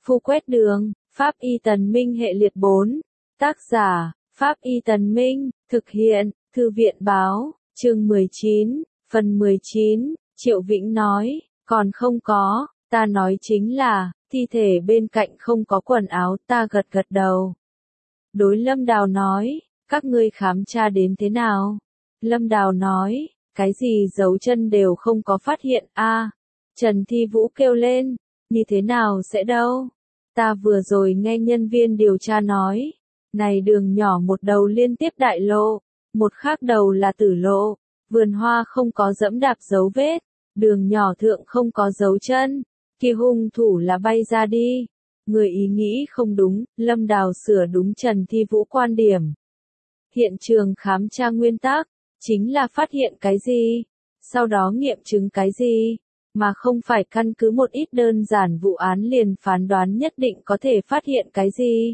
Phu quét đường, Pháp Y Tần Minh hệ liệt 4. Tác giả, Pháp Y Tần Minh, thực hiện, Thư viện báo, chương 19, phần 19, Triệu Vĩnh nói, còn không có, ta nói chính là, thi thể bên cạnh không có quần áo, ta gật gật đầu. Đối Lâm Đào nói, các ngươi khám tra đến thế nào? Lâm Đào nói, cái gì dấu chân đều không có phát hiện a. Trần Thi Vũ kêu lên, như thế nào sẽ đâu? Ta vừa rồi nghe nhân viên điều tra nói, này đường nhỏ một đầu liên tiếp đại lộ, một khác đầu là tử lộ, vườn hoa không có dẫm đạp dấu vết, đường nhỏ thượng không có dấu chân, kia hung thủ là bay ra đi. Người ý nghĩ không đúng, Lâm Đào sửa đúng Trần Thi Vũ quan điểm. Hiện trường khám tra nguyên tắc, chính là phát hiện cái gì, sau đó nghiệm chứng cái gì, mà không phải căn cứ một ít đơn giản vụ án liền phán đoán nhất định có thể phát hiện cái gì.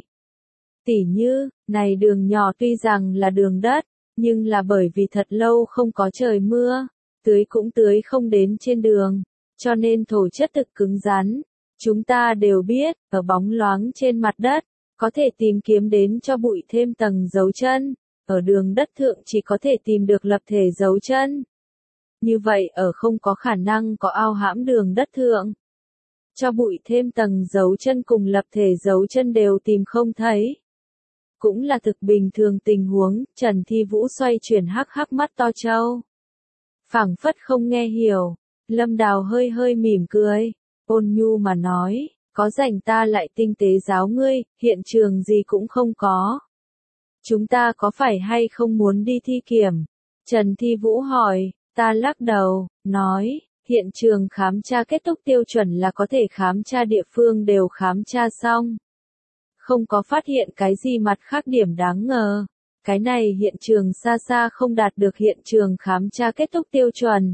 Tỉ như, này đường nhỏ tuy rằng là đường đất, nhưng là bởi vì thật lâu không có trời mưa, tưới cũng tưới không đến trên đường, cho nên thổ chất thực cứng rắn. Chúng ta đều biết, ở bóng loáng trên mặt đất, có thể tìm kiếm đến cho bụi thêm tầng dấu chân, ở đường đất thượng chỉ có thể tìm được lập thể dấu chân. Như vậy ở không có khả năng có ao hãm đường đất thượng. Cho bụi thêm tầng dấu chân cùng lập thể dấu chân đều tìm không thấy. Cũng là thực bình thường tình huống, Trần Thi Vũ xoay chuyển hắc hắc mắt to trâu. Phảng phất không nghe hiểu, Lâm Đào hơi hơi mỉm cười, ôn nhu mà nói, có rảnh ta lại tinh tế giáo ngươi, hiện trường gì cũng không có. Chúng ta có phải hay không muốn đi thi kiểm? Trần Thi Vũ hỏi, ta lắc đầu, nói, hiện trường khám tra kết thúc tiêu chuẩn là có thể khám tra địa phương đều khám tra xong. Không có phát hiện cái gì mặt khác điểm đáng ngờ. Cái này hiện trường xa xa không đạt được hiện trường khám tra kết thúc tiêu chuẩn.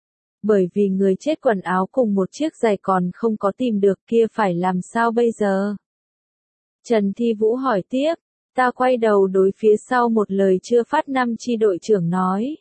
Bởi vì người chết quần áo cùng một chiếc giày còn không có tìm được kia phải làm sao bây giờ? Trần Thi Vũ hỏi tiếp, ta quay đầu đối phía sau một lời chưa phát 5 chi đội trưởng nói.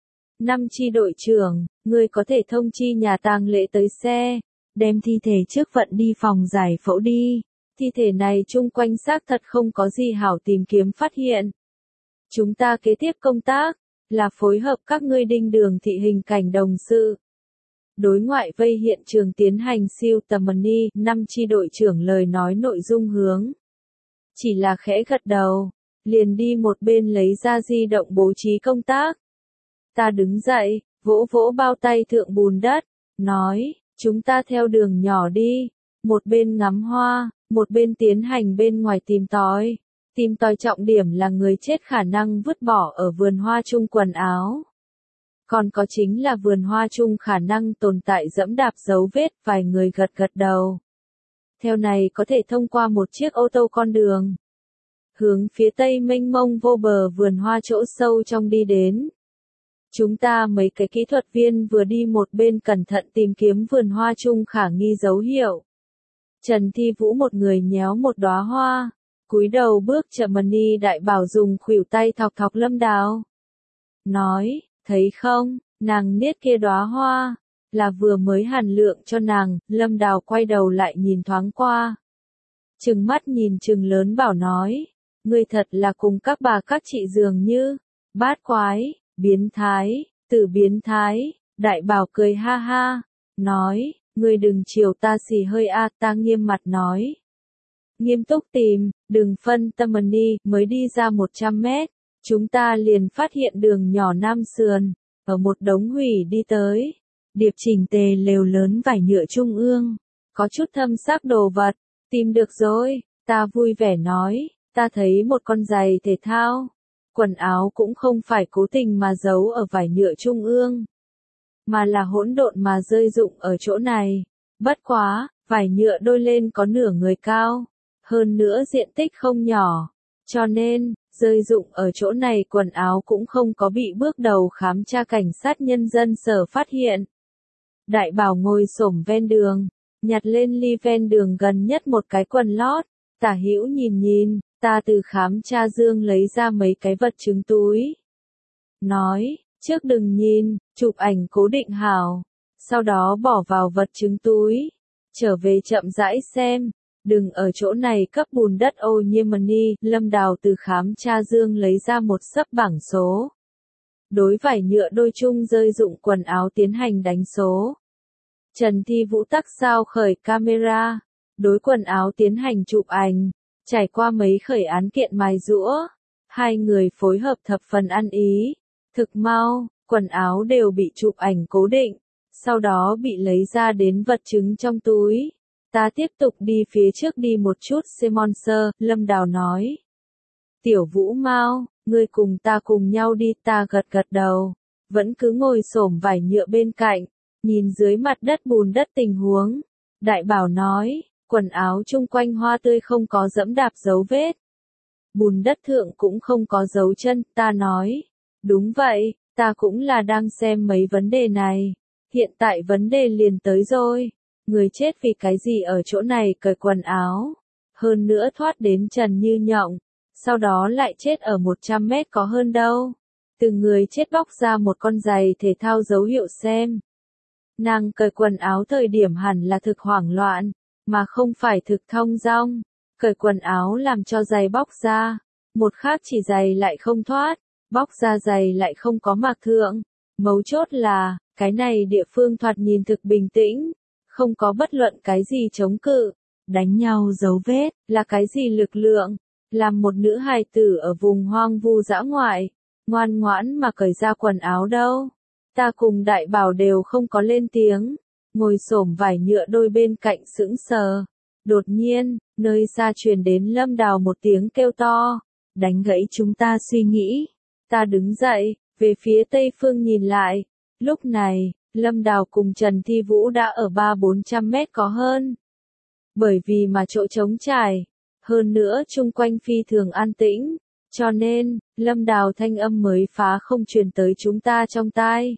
5 chi đội trưởng, ngươi có thể thông chi nhà tang lễ tới xe, đem thi thể trước vận đi phòng giải phẫu đi. Thi thể này chung quanh xác thật không có gì hảo tìm kiếm phát hiện. Chúng ta kế tiếp công tác, là phối hợp các ngươi đinh đường thị hình cảnh đồng sự. Đối ngoại vây hiện trường tiến hành siêu tầm money, 5 chi đội trưởng lời nói nội dung hướng. Chỉ là khẽ gật đầu, liền đi một bên lấy ra di động bố trí công tác. Ta đứng dậy, vỗ vỗ bao tay thượng bùn đất, nói, chúng ta theo đường nhỏ đi, một bên ngắm hoa, một bên tiến hành bên ngoài tìm tòi. Tìm tòi trọng điểm là người chết khả năng vứt bỏ ở vườn hoa chung quần áo. Còn có chính là vườn hoa chung khả năng tồn tại dẫm đạp dấu vết, vài người gật gật đầu. Theo này có thể thông qua một chiếc ô tô con đường. Hướng phía tây mênh mông vô bờ vườn hoa chỗ sâu trong đi đến. Chúng ta mấy cái kỹ thuật viên vừa đi một bên cẩn thận tìm kiếm vườn hoa chung khả nghi dấu hiệu. Trần Thi Vũ một người nhéo một đóa hoa, cúi đầu bước chậm money đại bảo dùng khuỷu tay thọc thọc Lâm Đào. Nói, thấy không, nàng niết kia đóa hoa, là vừa mới hàn lượng cho nàng. Lâm Đào quay đầu lại nhìn thoáng qua. Trừng mắt nhìn trừng lớn bảo nói, ngươi thật là cùng các bà các chị dường như, bát quái, biến thái, tử biến thái. Đại bảo cười ha ha, nói, ngươi đừng chiều ta xì hơi a. Ta nghiêm mặt nói. Nghiêm túc tìm, đừng phân tâm money, mới đi ra 100 mét. Chúng ta liền phát hiện đường nhỏ Nam Sườn, ở một đống hủy đi tới. Điệp chỉnh tề lều lớn vải nhựa trung ương, có chút thâm sắc đồ vật, tìm được rồi, ta vui vẻ nói, ta thấy một con giày thể thao, quần áo cũng không phải cố tình mà giấu ở vải nhựa trung ương, mà là hỗn độn mà rơi rụng ở chỗ này, bất quá, vải nhựa đôi lên có nửa người cao, hơn nữa diện tích không nhỏ, cho nên, rơi rụng ở chỗ này quần áo cũng không có bị bước đầu khám tra cảnh sát nhân dân sở phát hiện. Đại bảo ngồi xổm ven đường, nhặt lên ly ven đường gần nhất một cái quần lót, tả hữu nhìn nhìn, ta từ khám tra dương lấy ra mấy cái vật chứng túi. Nói, trước đừng nhìn, chụp ảnh cố định hảo, sau đó bỏ vào vật chứng túi, trở về chậm rãi xem, Đừng ở chỗ này cấp bùn đất ô nhiễm. Lâm Đào từ khám tra dương lấy ra một xấp bảng số. Đối vải nhựa đôi chung rơi dụng quần áo tiến hành đánh số. Trần Thi Vũ tắt sao khởi camera, đối quần áo tiến hành chụp ảnh, trải qua mấy khởi án kiện mài giũa, hai người phối hợp thập phần ăn ý, thực mau, quần áo đều bị chụp ảnh cố định, sau đó bị lấy ra đến vật chứng trong túi. Ta tiếp tục đi phía trước đi một chút Simon Sir, Lâm Đào nói. Tiểu Vũ Mau, ngươi cùng ta cùng nhau đi, ta gật gật đầu, vẫn cứ ngồi xổm vải nhựa bên cạnh, nhìn dưới mặt đất bùn đất tình huống. Đại Bảo nói, quần áo chung quanh hoa tươi không có dẫm đạp dấu vết. Bùn đất thượng cũng không có dấu chân, ta nói. Đúng vậy, ta cũng là đang xem mấy vấn đề này. Hiện tại vấn đề liền tới rồi. Người chết vì cái gì ở chỗ này cởi quần áo. Hơn nữa thoát đến trần như nhộng. Sau đó lại chết ở 100 mét có hơn đâu. Từng người chết bóc ra một con giày thể thao dấu hiệu xem. Nàng cởi quần áo thời điểm hẳn là thực hoảng loạn, mà không phải thực thong dong. Cởi quần áo làm cho giày bóc ra, một khác chỉ giày lại không thoát, bóc ra giày lại không có mặc thượng. Mấu chốt là, cái này địa phương thoạt nhìn thực bình tĩnh, không có bất luận cái gì chống cự, đánh nhau dấu vết, là cái gì lực lượng, làm một nữ hài tử ở vùng hoang vu dã ngoại, ngoan ngoãn mà cởi ra quần áo đâu. Ta cùng Đại Bảo đều không có lên tiếng, ngồi xổm vải nhựa đôi bên cạnh sững sờ. Đột nhiên, nơi xa truyền đến Lâm Đào một tiếng kêu to, đánh gãy chúng ta suy nghĩ. Ta đứng dậy, về phía tây phương nhìn lại, lúc này, Lâm Đào cùng Trần Thi Vũ đã ở 300-400 mét có hơn. Bởi vì mà chỗ trống trải, hơn nữa chung quanh phi thường an tĩnh, cho nên, Lâm Đào thanh âm mới phá không truyền tới chúng ta trong tai.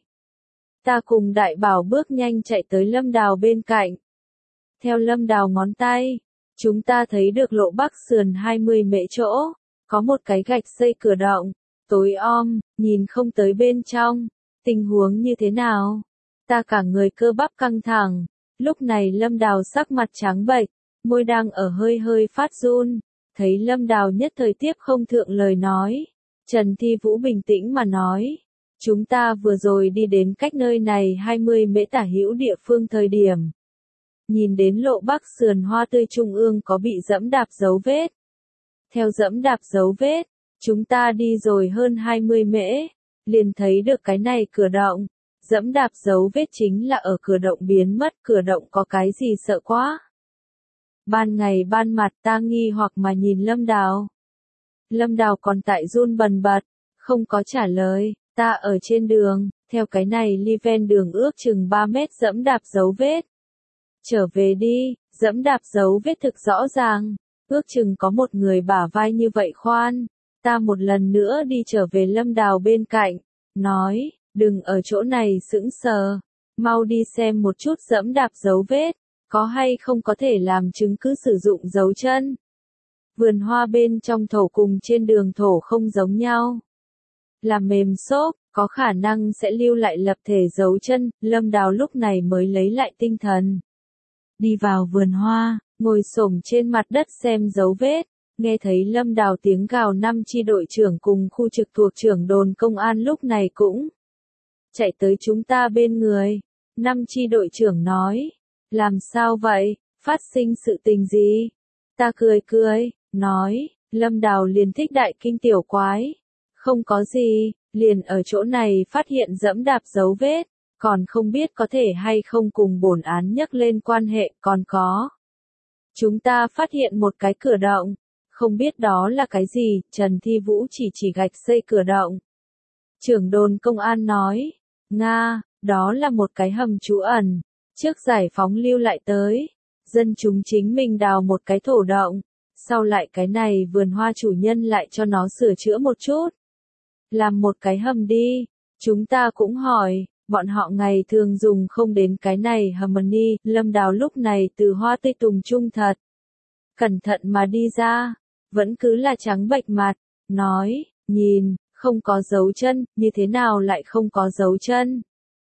Ta cùng Đại Bảo bước nhanh chạy tới Lâm Đào bên cạnh. Theo Lâm Đào ngón tay, chúng ta thấy được lộ bắc sườn 20 mễ chỗ, có một cái gạch xây cửa động, tối om, nhìn không tới bên trong, tình huống như thế nào? Ta cả người cơ bắp căng thẳng, lúc này Lâm Đào sắc mặt trắng bệch, môi đang ở hơi hơi phát run, thấy Lâm Đào nhất thời tiếp không thượng lời nói. Trần Thi Vũ bình tĩnh mà nói, chúng ta vừa rồi đi đến cách nơi này 20 mễ tả hữu địa phương thời điểm. Nhìn đến lộ bắc sườn hoa tươi trung ương có bị dẫm đạp dấu vết. Theo dẫm đạp dấu vết, chúng ta đi rồi hơn 20 mễ, liền thấy được cái này cửa động. Dẫm đạp dấu vết chính là ở cửa động biến mất, cửa động có cái gì sợ quá. Ban ngày ban mặt ta nghi hoặc mà nhìn Lâm Đào. Lâm Đào còn tại run bần bật, không có trả lời, ta ở trên đường, theo cái này ly ven đường ước chừng 3 mét dẫm đạp dấu vết. Trở về đi, dẫm đạp dấu vết thực rõ ràng, ước chừng có một người bả vai như vậy khoan. Ta một lần nữa đi trở về Lâm Đào bên cạnh, nói, đừng ở chỗ này sững sờ, mau đi xem một chút dẫm đạp dấu vết, có hay không có thể làm chứng cứ sử dụng dấu chân. Vườn hoa bên trong thổ cùng trên đường thổ không giống nhau. Là mềm xốp, có khả năng sẽ lưu lại lập thể dấu chân, Lâm Đào lúc này mới lấy lại tinh thần. Đi vào vườn hoa, ngồi xổm trên mặt đất xem dấu vết, nghe thấy Lâm Đào tiếng gào. 5 chi đội trưởng cùng khu trực thuộc trưởng đồn công an lúc này cũng chạy tới chúng ta bên người. 5 chi đội trưởng nói, làm sao vậy, phát sinh sự tình gì? Ta cười, nói, Lâm Đào liền thích đại kinh tiểu quái. Không có gì, liền ở chỗ này phát hiện dẫm đạp dấu vết, còn không biết có thể hay không cùng bổn án nhắc lên quan hệ, còn có. Chúng ta phát hiện một cái cửa động, không biết đó là cái gì, Trần Thi Vũ chỉ gạch xây cửa động. Trưởng đồn công an nói, Nga, đó là một cái hầm trú ẩn, trước giải phóng lưu lại tới, dân chúng chính mình đào một cái thổ động, sau lại cái này vườn hoa chủ nhân lại cho nó sửa chữa một chút. Làm một cái hầm đi, chúng ta cũng hỏi, bọn họ ngày thường dùng không đến cái này hầm ni. Lâm Đào lúc này từ hoa tươi tùng trung thật cẩn thận mà đi ra, vẫn cứ là trắng bệch mặt, nói, nhìn, không có dấu chân, như thế nào lại không có dấu chân?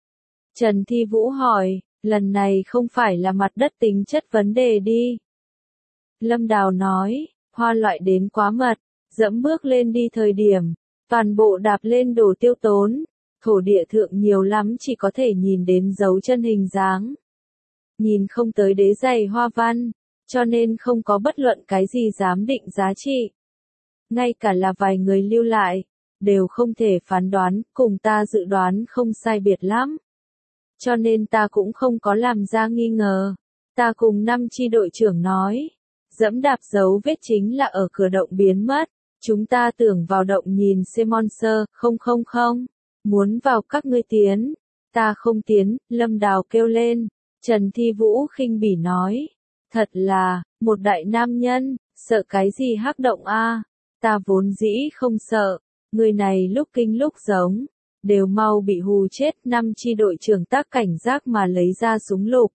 Trần Thi Vũ hỏi, lần này không phải là mặt đất tính chất vấn đề đi. Lâm Đào nói, hoa loại đến quá mật, dẫm bước lên đi thời điểm, toàn bộ đạp lên đồ tiêu tốn, thổ địa thượng nhiều lắm chỉ có thể nhìn đến dấu chân hình dáng. Nhìn không tới đế giày hoa văn, cho nên không có bất luận cái gì dám định giá trị. Ngay cả là vài người lưu lại, đều không thể phán đoán, cùng ta dự đoán không sai biệt lắm. Cho nên ta cũng không có làm ra nghi ngờ. Ta cùng 5 chi đội trưởng nói, dẫm đạp dấu vết chính là ở cửa động biến mất. Chúng ta tưởng vào động nhìn xem monster, không, muốn vào các ngươi tiến. Ta không tiến, Lâm Đào kêu lên. Trần Thi Vũ khinh bỉ nói, thật là, một đại nam nhân, sợ cái gì hắc động a? Ta vốn dĩ không sợ, người này lúc kinh lúc giống, đều mau bị hù chết. 5 chi đội trưởng tác cảnh giác mà lấy ra súng lục.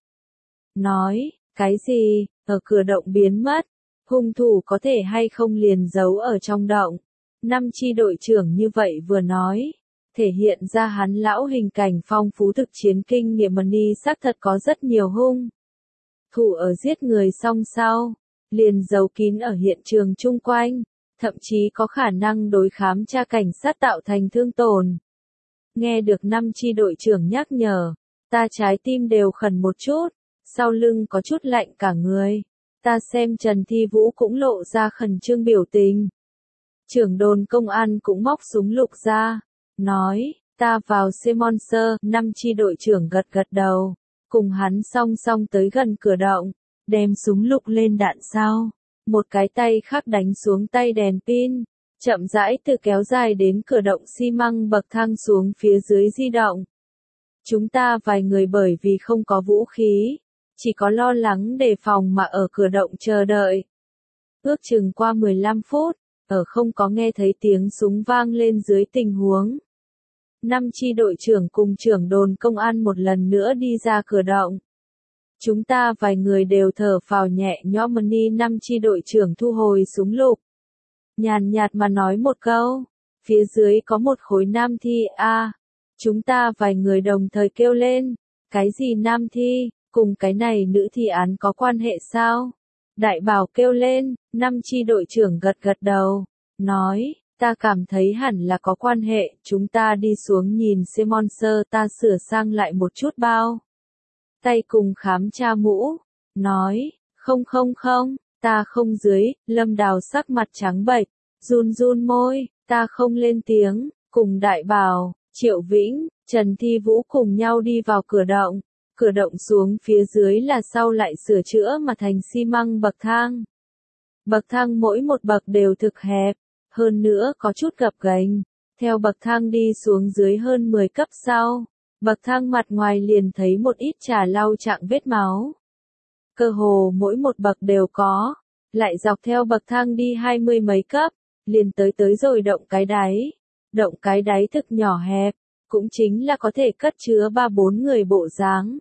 Nói, cái gì, ở cửa động biến mất, hung thủ có thể hay không liền giấu ở trong động. 5 chi đội trưởng như vậy vừa nói, thể hiện ra hắn lão hình cảnh phong phú thực chiến kinh nghiệm money xác thật có rất nhiều hung thủ ở giết người xong sau, liền giấu kín ở hiện trường chung quanh, thậm chí có khả năng đối khám tra cảnh sát tạo thành thương tổn. Nghe được 5 chi đội trưởng nhắc nhở, ta trái tim đều khẩn một chút, sau lưng có chút lạnh cả người. Ta xem Trần Thi Vũ cũng lộ ra khẩn trương biểu tình. Trưởng đồn công an cũng móc súng lục ra, nói, ta vào xe monster. 5 chi đội trưởng gật gật đầu, cùng hắn song song tới gần cửa động, đem súng lục lên đạn sau, một cái tay khác đánh xuống tay đèn pin, chậm rãi từ kéo dài đến cửa động xi măng bậc thang xuống phía dưới di động. Chúng ta vài người bởi vì không có vũ khí, chỉ có lo lắng đề phòng mà ở cửa động chờ đợi. Ước chừng qua 15 phút, ở không có nghe thấy tiếng súng vang lên dưới tình huống. 5 chi đội trưởng cùng trưởng đồn công an một lần nữa đi ra cửa động. Chúng ta vài người đều thở phào nhẹ nhõm. 5 chi đội trưởng thu hồi súng lục. Nhàn nhạt mà nói một câu, phía dưới có một khối nam thi a. Chúng ta vài người đồng thời kêu lên, cái gì nam thi, cùng cái này nữ thi án có quan hệ sao? Đại Bảo kêu lên, 5 chi đội trưởng gật gật đầu, nói, ta cảm thấy hẳn là có quan hệ, chúng ta đi xuống nhìn xem monster. Ta sửa sang lại một chút bao tay cùng khám tra mũ, nói, không, ta không dưới. Lâm Đào sắc mặt trắng bệch, run môi, ta không lên tiếng, cùng Đại Bảo, Triệu Vĩnh, Trần Thi Vũ cùng nhau đi vào cửa động. Cửa động xuống phía dưới là sau lại sửa chữa mà thành xi măng bậc thang. Bậc thang mỗi một bậc đều thực hẹp, hơn nữa có chút gập ghềnh. Theo bậc thang đi xuống dưới hơn 10 cấp sau, bậc thang mặt ngoài liền thấy một ít trà lau chạng vết máu. Cơ hồ mỗi một bậc đều có, lại dọc theo bậc thang đi 20 mấy cấp, liền tới rồi động cái đáy. Động cái đáy thực nhỏ hẹp, cũng chính là có thể cất chứa 3-4 người bộ dáng.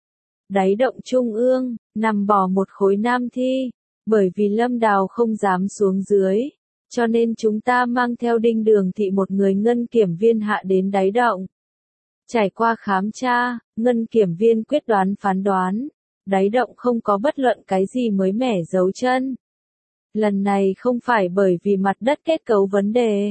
Đáy động trung ương, nằm bò một khối nam thi, bởi vì Lâm Đào không dám xuống dưới, cho nên chúng ta mang theo Đinh Đường Thị một người ngân kiểm viên hạ đến đáy động. Trải qua khám tra, ngân kiểm viên quyết phán đoán, đáy động không có bất luận cái gì mới mẻ dấu chân. Lần này không phải bởi vì mặt đất kết cấu vấn đề,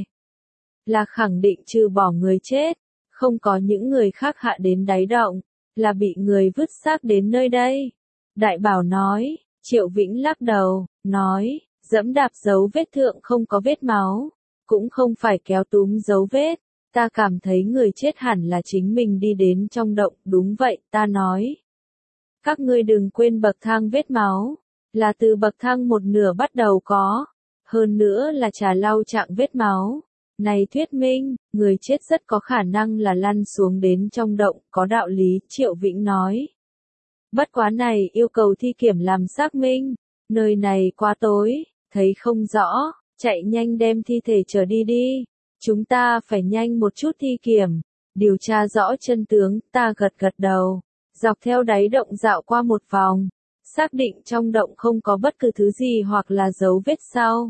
là khẳng định trừ bỏ người chết, không có những người khác hạ đến đáy động, là bị người vứt xác đến nơi đây. Đại Bảo nói, Triệu Vĩnh lắc đầu, nói, dẫm đạp dấu vết thượng không có vết máu, cũng không phải kéo túm dấu vết, ta cảm thấy người chết hẳn là chính mình đi đến trong động. Đúng vậy, ta nói. Các ngươi đừng quên bậc thang vết máu, là từ bậc thang một nửa bắt đầu có, hơn nữa là trà lau chạng vết máu. Này thuyết minh, người chết rất có khả năng là lăn xuống đến trong động, có đạo lý, Triệu Vĩnh nói. Bất quá này yêu cầu thi kiểm làm xác minh, nơi này quá tối, thấy không rõ, chạy nhanh đem thi thể trở đi. Chúng ta phải nhanh một chút thi kiểm, điều tra rõ chân tướng. Ta gật gật đầu, dọc theo đáy động dạo qua một vòng, xác định trong động không có bất cứ thứ gì hoặc là dấu vết sau.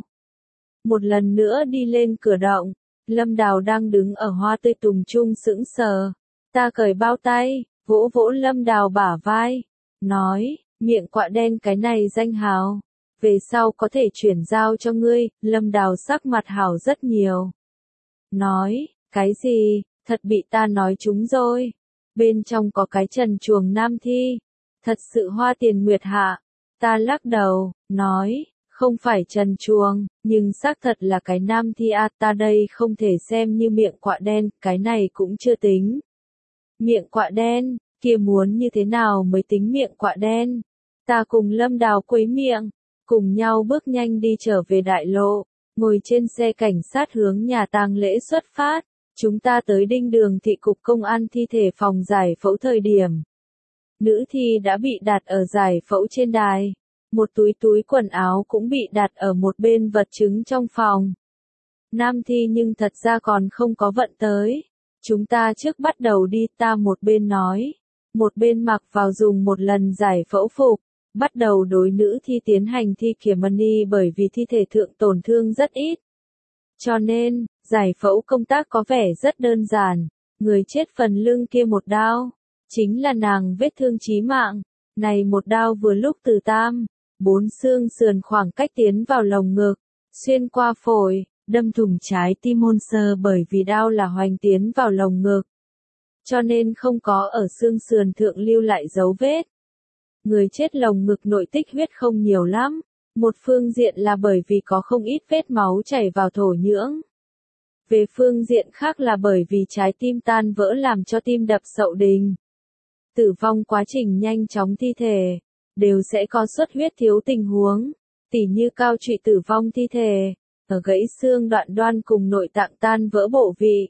Một lần nữa đi lên cửa động, Lâm Đào đang đứng ở hoa tươi tùng trung sững sờ. Ta cởi bao tay, vỗ Lâm Đào bả vai, nói, miệng quạ đen cái này danh hào, về sau có thể chuyển giao cho ngươi. Lâm Đào sắc mặt hảo rất nhiều. Nói, cái gì, thật bị ta nói trúng rồi. Bên trong có cái trần chuồng nam thi. Thật sự Hoa Tiền Nguyệt hạ. Ta lắc đầu, nói, không phải trần chuồng, nhưng xác thật là cái nam thi a, ta đây không thể xem như miệng quạ đen, cái này cũng chưa tính. Miệng quạ đen, kia muốn như thế nào mới tính miệng quạ đen? Ta cùng Lâm Đào quấy miệng, cùng nhau bước nhanh đi trở về đại lộ, ngồi trên xe cảnh sát hướng nhà tang lễ xuất phát. Chúng ta tới Đinh Đường thị cục công an thi thể phòng giải phẫu thời điểm. Nữ thi đã bị đặt ở giải phẫu trên đài. Một túi quần áo cũng bị đặt ở một bên vật chứng trong phòng. Nam thi nhưng thật ra còn không có vận tới. Chúng ta trước bắt đầu đi, ta một bên nói. Một bên mặc vào dùng một lần giải phẫu phục. Bắt đầu đối nữ thi tiến hành thi kiểm mani bởi vì thi thể thượng tổn thương rất ít. Cho nên, giải phẫu công tác có vẻ rất đơn giản. Người chết phần lưng kia một đao. Chính là nàng vết thương chí mạng. Này một đao vừa lúc từ tam, 4 xương sườn khoảng cách tiến vào lồng ngực, xuyên qua phổi, đâm thủng trái tim môn sơ bởi vì đao là hoành tiến vào lồng ngực. Cho nên không có ở xương sườn thượng lưu lại dấu vết. Người chết lồng ngực nội tích huyết không nhiều lắm. Một phương diện là bởi vì có không ít vết máu chảy vào thổ nhưỡng. Về phương diện khác là bởi vì trái tim tan vỡ làm cho tim đập sậu đình. Tử vong quá trình nhanh chóng thi thể, đều sẽ có xuất huyết thiếu tình huống, tỉ như cao trụy tử vong thi thể, ở gãy xương đoạn đoan cùng nội tạng tan vỡ bộ vị.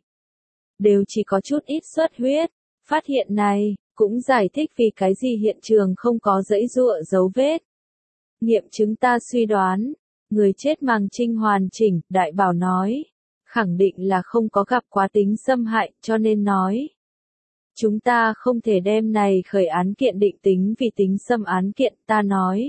Đều chỉ có chút ít xuất huyết. Phát hiện này, cũng giải thích vì cái gì hiện trường không có dãy giụa dấu vết. Nghiệm chứng ta suy đoán, người chết màng trinh hoàn chỉnh, đại bảo nói. Khẳng định là không có gặp quá tính xâm hại, cho nên nói. Chúng ta không thể đem này khởi án kiện định tính vì tính xâm án kiện, ta nói.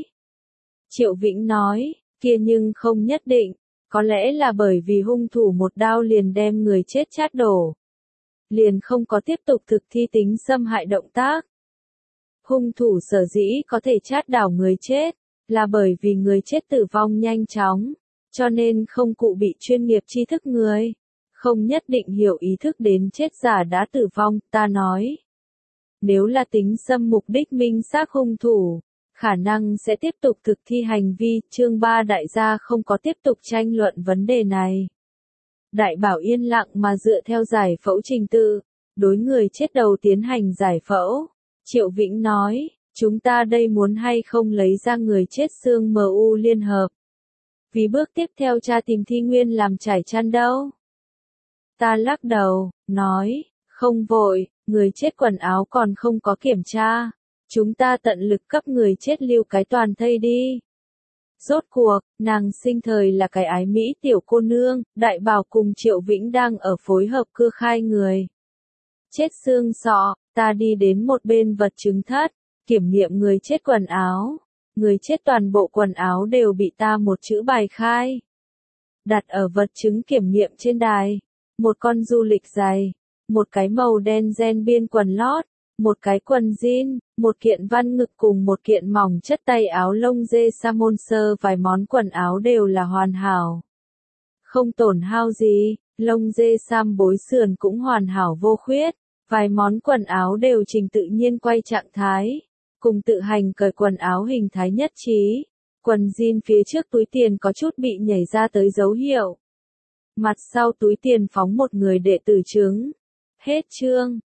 Triệu Vĩnh nói, kia nhưng không nhất định, có lẽ là bởi vì hung thủ một đao liền đem người chết chát đổ. Liền không có tiếp tục thực thi tính xâm hại động tác. Hung thủ sở dĩ có thể chát đảo người chết, là bởi vì người chết tử vong nhanh chóng, cho nên không cụ bị chuyên nghiệp tri thức người. Không nhất định hiểu ý thức đến chết giả đã tử vong, ta nói. Nếu là tính xâm mục đích minh xác hung thủ, khả năng sẽ tiếp tục thực thi hành vi, chương 3 đại gia không có tiếp tục tranh luận vấn đề này. Đại bảo yên lặng mà dựa theo giải phẫu trình tự, đối người chết đầu tiến hành giải phẫu. Triệu Vĩnh nói, chúng ta đây muốn hay không lấy ra người chết xương MU liên hợp. Vì bước tiếp theo tra tìm thi nguyên làm trải chăn đâu. Ta lắc đầu, nói, không vội, người chết quần áo còn không có kiểm tra. Chúng ta tận lực cấp người chết lưu cái toàn thây đi. Rốt cuộc, nàng sinh thời là cái ái mỹ tiểu cô nương, đại bảo cùng Triệu Vĩnh đang ở phối hợp cưa khai người. Chết xương sọ, ta đi đến một bên vật chứng thất, kiểm nghiệm người chết quần áo. Người chết toàn bộ quần áo đều bị ta một chữ bài khai. Đặt ở vật chứng kiểm nghiệm trên đài. Một con du lịch giày, một cái màu đen ren biên quần lót, một cái quần jean, một kiện văn ngực cùng một kiện mỏng chất tay áo lông dê salmon sơ, vài món quần áo đều là hoàn hảo. Không tổn hao gì, lông dê sam bối sườn cũng hoàn hảo vô khuyết, vài món quần áo đều trình tự nhiên quay trạng thái, cùng tự hành cởi quần áo hình thái nhất trí. Quần jean phía trước túi tiền có chút bị nhảy ra tới dấu hiệu. Mặt sau túi tiền phóng một người đệ tử chứng. Hết chương.